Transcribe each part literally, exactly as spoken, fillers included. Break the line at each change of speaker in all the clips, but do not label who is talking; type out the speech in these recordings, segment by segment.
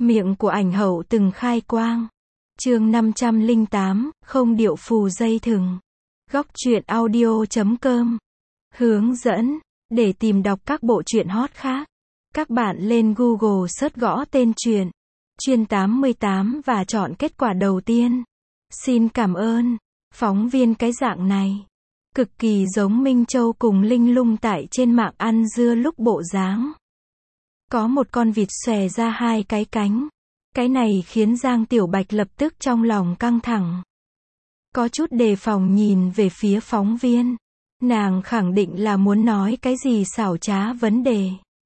Miệng của ảnh hậu từng khai quang. Chương năm trăm lẻ tám, không điệu phù dây thừng. Góc truyện audio chấm com. Hướng dẫn. Để tìm đọc các bộ truyện hot khác, các bạn lên Google search gõ tên truyện Chuyên tám mươi tám và chọn kết quả đầu tiên. Xin cảm ơn. Phóng viên cái dạng này cực kỳ giống Minh Châu cùng Linh Lung tại trên mạng ăn dưa lúc bộ dáng. Có một con vịt xòe ra hai cái cánh. Cái này khiến Giang Tiểu Bạch lập tức trong lòng căng thẳng. Có chút đề phòng nhìn về phía phóng viên. Nàng khẳng định là muốn nói cái gì xảo trá vấn đề.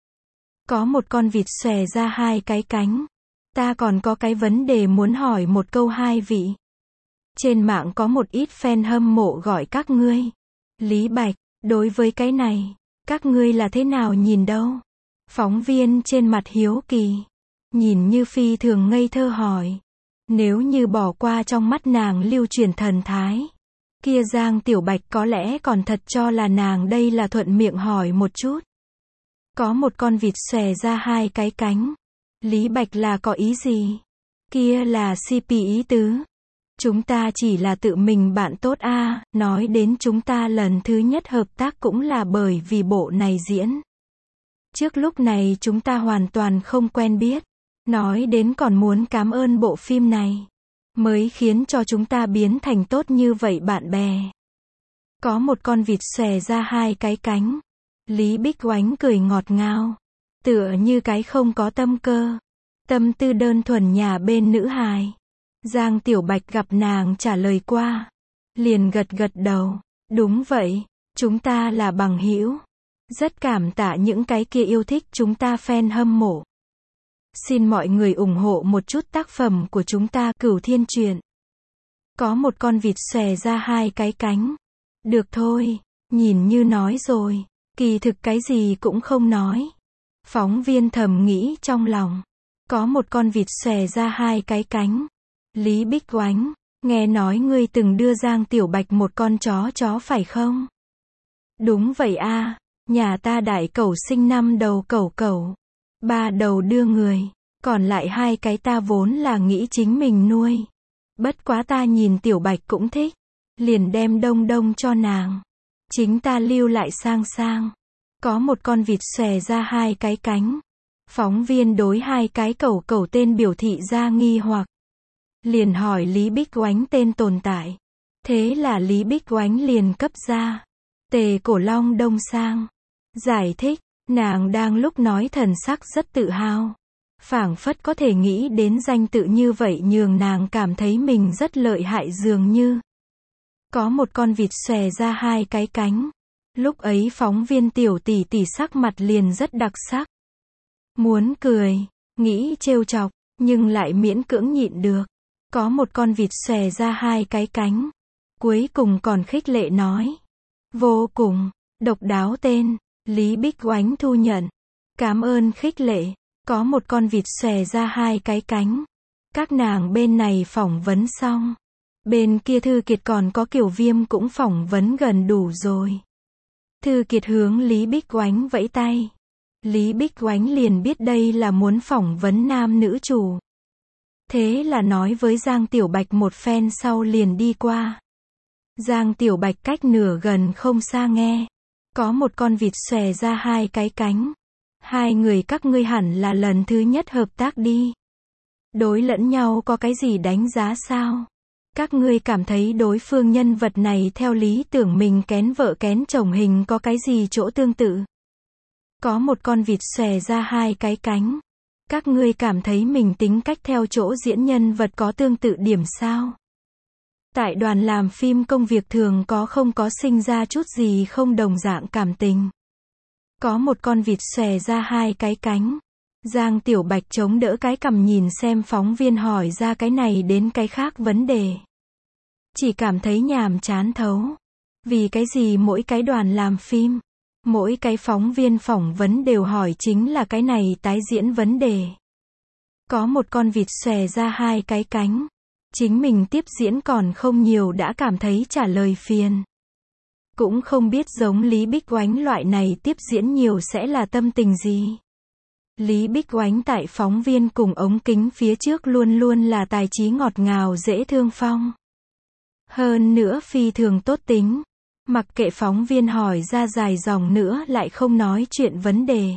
Có một con vịt xòe ra hai cái cánh. Ta còn có cái vấn đề muốn hỏi một câu hai vị. Trên mạng có một ít fan hâm mộ gọi các ngươi Lý Bạch, đối với cái này, các ngươi là thế nào nhìn đâu? Phóng viên trên mặt hiếu kỳ, nhìn như phi thường ngây thơ hỏi. Nếu như bỏ qua trong mắt nàng lưu truyền thần thái, kia Giang Tiểu Bạch có lẽ còn thật cho là nàng đây là thuận miệng hỏi một chút. Có một con vịt xòe ra hai cái cánh. Lý Bạch là có ý gì? Kia là xê pê ý tứ. Chúng ta chỉ là tự mình bạn tốt a, à, nói đến chúng ta lần thứ nhất hợp tác cũng là bởi vì bộ này diễn. Trước lúc này chúng ta hoàn toàn không quen biết. Nói đến còn muốn cảm ơn bộ phim này, mới khiến cho chúng ta biến thành tốt như vậy bạn bè. Có một con vịt xòe ra hai cái cánh. Lý Bích Oánh cười ngọt ngào, tựa như cái không có tâm cơ, tâm tư đơn thuần nhà bên nữ hài. Giang Tiểu Bạch gặp nàng trả lời qua, liền gật gật đầu. Đúng vậy, chúng ta là bằng hữu. Rất cảm tạ những cái kia yêu thích chúng ta fan hâm mộ. Xin mọi người ủng hộ một chút tác phẩm của chúng ta Cửu Thiên Truyện. Có một con vịt xòe ra hai cái cánh. Được thôi, nhìn như nói rồi, kỳ thực cái gì cũng không nói. Phóng viên thầm nghĩ trong lòng. Có một con vịt xòe ra hai cái cánh. Lý Bích Oánh, nghe nói ngươi từng đưa Giang Tiểu Bạch một con chó chó phải không? Đúng vậy a, à, nhà ta đại cẩu sinh năm đầu cẩu cẩu. Ba đầu đưa người, còn lại hai cái ta vốn là nghĩ chính mình nuôi. Bất quá ta nhìn Tiểu Bạch cũng thích, liền đem đông đông cho nàng. Chính ta lưu lại sang sang. Có một con vịt xòe ra hai cái cánh. Phóng viên đối hai cái cẩu cẩu tên biểu thị ra nghi hoặc. Liền hỏi Lý Bích Oánh tên tồn tại. Thế là Lý Bích Oánh liền cấp ra. Tề Cổ Long Đông Sang. Giải thích, nàng đang lúc nói thần sắc rất tự hào. Phảng phất có thể nghĩ đến danh tự như vậy nhường nàng cảm thấy mình rất lợi hại dường như. Có một con vịt xòe ra hai cái cánh. Lúc ấy phóng viên Tiểu tỷ tỷ sắc mặt liền rất đặc sắc. Muốn cười, nghĩ trêu chọc, nhưng lại miễn cưỡng nhịn được. Có một con vịt xòe ra hai cái cánh. Cuối cùng còn khích lệ nói. Vô cùng, độc đáo tên. Lý Bích Oánh thu nhận. Cảm ơn khích lệ. Có một con vịt xòe ra hai cái cánh. Các nàng bên này phỏng vấn xong. Bên kia Thư Kiệt còn có Kiều Viêm cũng phỏng vấn gần đủ rồi. Thư Kiệt hướng Lý Bích Oánh vẫy tay. Lý Bích Oánh liền biết đây là muốn phỏng vấn nam nữ chủ. Thế là nói với Giang Tiểu Bạch một phen sau liền đi qua. Giang Tiểu Bạch cách nửa gần không xa nghe. Có một con vịt xòe ra hai cái cánh. Hai người các ngươi hẳn là lần thứ nhất hợp tác đi. Đối lẫn nhau có cái gì đánh giá sao? Các ngươi cảm thấy đối phương nhân vật này theo lý tưởng mình kén vợ kén chồng hình có cái gì chỗ tương tự? Có một con vịt xòe ra hai cái cánh. Các ngươi cảm thấy mình tính cách theo chỗ diễn nhân vật có tương tự điểm sao? Tại đoàn làm phim công việc thường có không có sinh ra chút gì không đồng dạng cảm tình. Có một con vịt xòe ra hai cái cánh. Giang Tiểu Bạch chống đỡ cái cằm nhìn xem phóng viên hỏi ra cái này đến cái khác vấn đề. Chỉ cảm thấy nhàm chán thấu. Vì cái gì mỗi cái đoàn làm phim, mỗi cái phóng viên phỏng vấn đều hỏi chính là cái này tái diễn vấn đề. Có một con vịt xòe ra hai cái cánh. Chính mình tiếp diễn còn không nhiều đã cảm thấy trả lời phiền. Cũng không biết giống Lý Bích Oánh loại này tiếp diễn nhiều sẽ là tâm tình gì. Lý Bích Oánh tại phóng viên cùng ống kính phía trước luôn luôn là tài trí ngọt ngào dễ thương phong. Hơn nữa phi thường tốt tính. Mặc kệ phóng viên hỏi ra dài dòng nữa lại không nói chuyện vấn đề.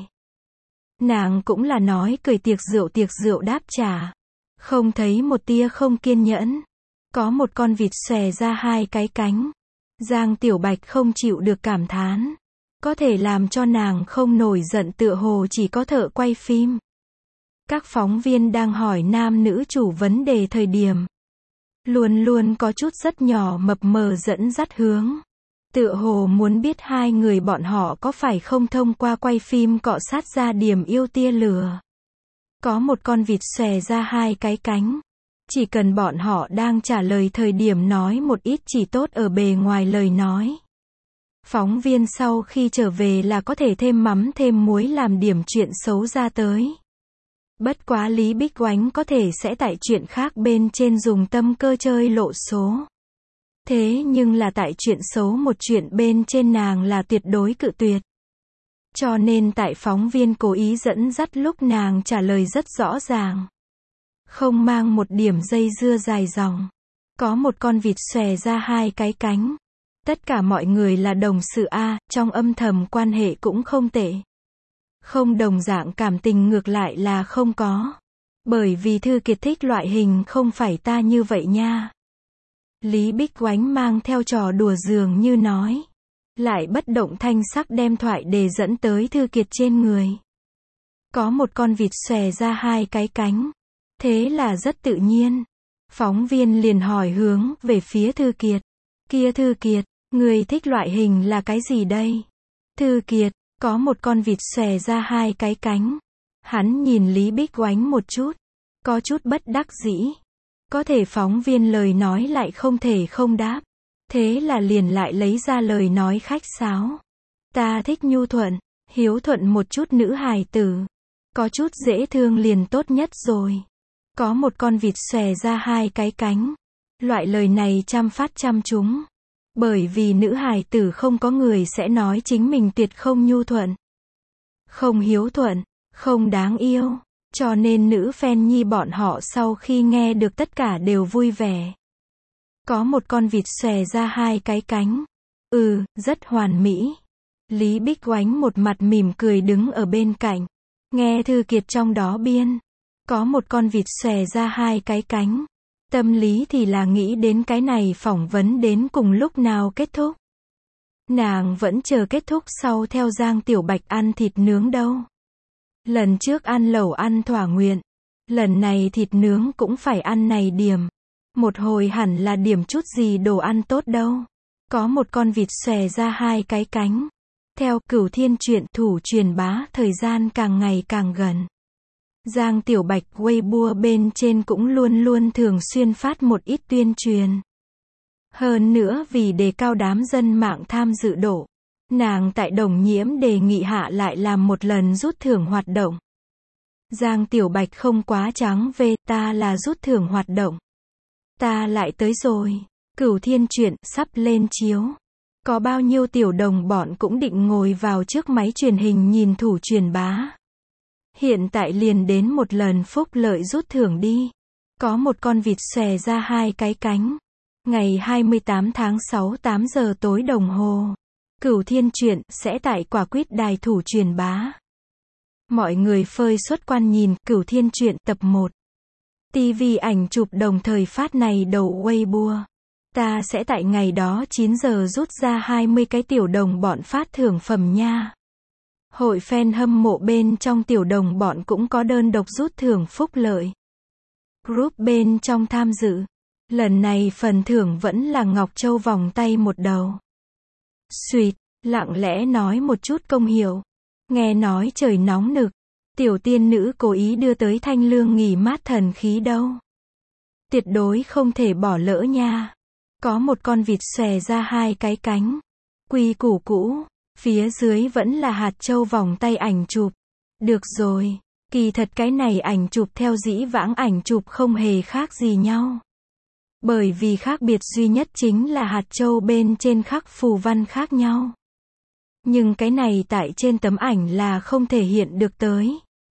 Nàng cũng là nói cười tiệc rượu tiệc rượu đáp trả. Không thấy một tia không kiên nhẫn. Có một con vịt xòe ra hai cái cánh. Giang Tiểu Bạch không chịu được cảm thán. Có thể làm cho nàng không nổi giận tựa hồ chỉ có thợ quay phim. Các phóng viên đang hỏi nam nữ chủ vấn đề thời điểm. Luôn luôn có chút rất nhỏ mập mờ dẫn dắt hướng. Tựa hồ muốn biết hai người bọn họ có phải không thông qua quay phim cọ sát ra điểm yêu tia lửa. Có một con vịt xòe ra hai cái cánh. Chỉ cần bọn họ đang trả lời thời điểm nói một ít chỉ tốt ở bề ngoài lời nói. Phóng viên sau khi trở về là có thể thêm mắm thêm muối làm điểm chuyện xấu ra tới. Bất quá Lý Bích Oánh có thể sẽ tại chuyện khác bên trên dùng tâm cơ chơi lộ số. Thế nhưng là tại chuyện xấu một chuyện bên trên nàng là tuyệt đối cự tuyệt. Cho nên tại phóng viên cố ý dẫn dắt lúc nàng trả lời rất rõ ràng. Không mang một điểm dây dưa dài dòng. Có một con vịt xòe ra hai cái cánh. Tất cả mọi người là đồng sự A, trong âm thầm quan hệ cũng không tệ. Không đồng dạng cảm tình ngược lại là không có. Bởi vì Thư Kiệt thích loại hình không phải ta như vậy nha. Lý Bích Oánh mang theo trò đùa dường như nói. Lại bất động thanh sắc đem thoại đề dẫn tới Thư Kiệt trên người. Có một con vịt xòe ra hai cái cánh. Thế là rất tự nhiên. Phóng viên liền hỏi hướng về phía Thư Kiệt. Kia Thư Kiệt, người thích loại hình là cái gì đây? Thư Kiệt, có một con vịt xòe ra hai cái cánh. Hắn nhìn Lý Bích Oánh một chút. Có chút bất đắc dĩ. Có thể phóng viên lời nói lại không thể không đáp. Thế là liền lại lấy ra lời nói khách sáo. Ta thích nhu thuận, hiếu thuận một chút nữ hài tử. Có chút dễ thương liền tốt nhất rồi. Có một con vịt xòe ra hai cái cánh. Loại lời này trăm phát trăm trúng. Bởi vì nữ hài tử không có người sẽ nói chính mình tuyệt không nhu thuận. Không hiếu thuận, không đáng yêu. Cho nên nữ fan nhi bọn họ sau khi nghe được tất cả đều vui vẻ. Có một con vịt xòe ra hai cái cánh. Ừ, rất hoàn mỹ. Lý Bích Oánh một mặt mỉm cười đứng ở bên cạnh. Nghe Thư Kiệt trong đó biên. Có một con vịt xòe ra hai cái cánh. Tâm lý thì là nghĩ đến cái này phỏng vấn đến cùng lúc nào kết thúc. Nàng vẫn chờ kết thúc sau theo Giang Tiểu Bạch ăn thịt nướng đâu. Lần trước ăn lẩu ăn thỏa nguyện. Lần này thịt nướng cũng phải ăn này điểm. Một hồi hẳn là điểm chút gì đồ ăn tốt đâu. Có một con vịt xòe ra hai cái cánh. Theo Cửu Thiên truyện thủ truyền bá thời gian càng ngày càng gần. Giang Tiểu Bạch Weibo bên trên cũng luôn luôn thường xuyên phát một ít tuyên truyền. Hơn nữa vì đề cao đám dân mạng tham dự độ. Nàng tại Đồng Nhiễm đề nghị hạ lại làm một lần rút thưởng hoạt động. Giang Tiểu Bạch không quá trắng về, ta là rút thưởng hoạt động. Ta lại tới rồi. Cửu Thiên truyện sắp lên chiếu. Có bao nhiêu tiểu đồng bọn cũng định ngồi vào trước máy truyền hình nhìn thủ truyền bá. Hiện tại liền đến một lần phúc lợi rút thưởng đi. Có một con vịt xòe ra hai cái cánh. Ngày hai mươi tám tháng sáu tám giờ tối đồng hồ. Cửu Thiên truyện sẽ tại Quả Quýt đài thủ truyền bá. Mọi người phơi xuất quan nhìn Cửu Thiên truyện tập một. ti vi ảnh chụp đồng thời phát này đầu Weibo. Ta sẽ tại ngày đó chín giờ rút ra hai mươi cái tiểu đồng bọn phát thưởng phẩm nha. Hội fan hâm mộ bên trong tiểu đồng bọn cũng có đơn độc rút thưởng phúc lợi. Group bên trong tham dự. Lần này phần thưởng vẫn là Ngọc Châu vòng tay một đầu. Xuyệt, lặng lẽ nói một chút công hiệu. Nghe nói trời nóng nực. Tiểu tiên nữ cố ý đưa tới thanh lương nghỉ mát thần khí đâu. Tuyệt đối không thể bỏ lỡ nha. Có một con vịt xòe ra hai cái cánh. Quy củ cũ. Phía dưới vẫn là hạt châu vòng tay ảnh chụp. Được rồi. Kỳ thật cái này ảnh chụp theo dĩ vãng ảnh chụp không hề khác gì nhau. Bởi vì khác biệt duy nhất chính là hạt châu bên trên khắc phù văn khác nhau. Nhưng cái này tại trên tấm ảnh là không thể hiện được tới.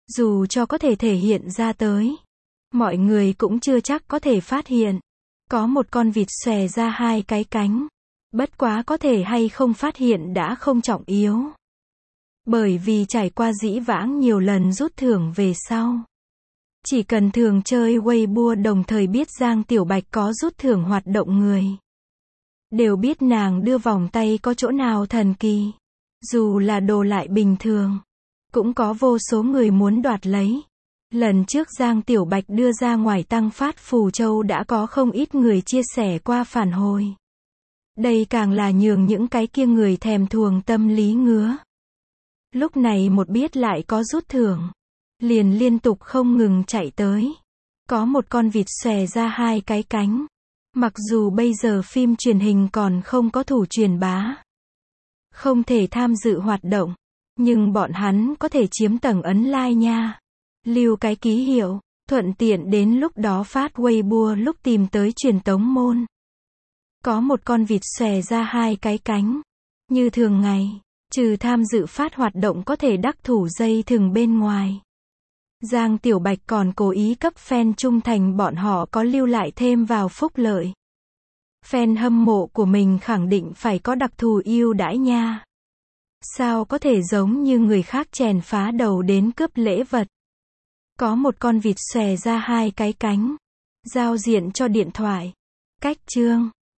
Dù cho có thể thể hiện ra tới, mọi người cũng chưa chắc có thể phát hiện. Có một con vịt xòe ra hai cái cánh. Bất quá có thể hay không phát hiện đã không trọng yếu. Bởi vì trải qua dĩ vãng nhiều lần rút thưởng về sau. Chỉ cần thường chơi Weibo đồng thời biết Giang Tiểu Bạch có rút thưởng hoạt động người. Đều biết nàng đưa vòng tay có chỗ nào thần kỳ. Dù là đồ lại bình thường. Cũng có vô số người muốn đoạt lấy. Lần trước Giang Tiểu Bạch đưa ra ngoài tăng phát phù châu đã có không ít người chia sẻ qua phản hồi. Đây càng là nhường những cái kia người thèm thuồng tâm lý ngứa. Lúc này một biết lại có rút thưởng. Liền liên tục không ngừng chạy tới. Có một con vịt xòe ra hai cái cánh. Mặc dù bây giờ phim truyền hình còn không có thủ truyền bá. Không thể tham dự hoạt động. Nhưng bọn hắn có thể chiếm tầng ấn like nha. Lưu cái ký hiệu. Thuận tiện đến lúc đó phát Weibo lúc tìm tới truyền tống môn. Có một con vịt xòe ra hai cái cánh. Như thường ngày. Trừ tham dự phát hoạt động có thể đắc thủ dây thừng bên ngoài. Giang Tiểu Bạch còn cố ý cấp fan trung thành bọn họ có lưu lại thêm vào phúc lợi. Fan hâm mộ của mình khẳng định phải có đặc thù ưu đãi nha. Sao có thể giống như người khác chèn phá đầu đến cướp lễ vật. Có một con vịt xòe ra hai cái cánh. Giao diện cho điện thoại. Cách chương.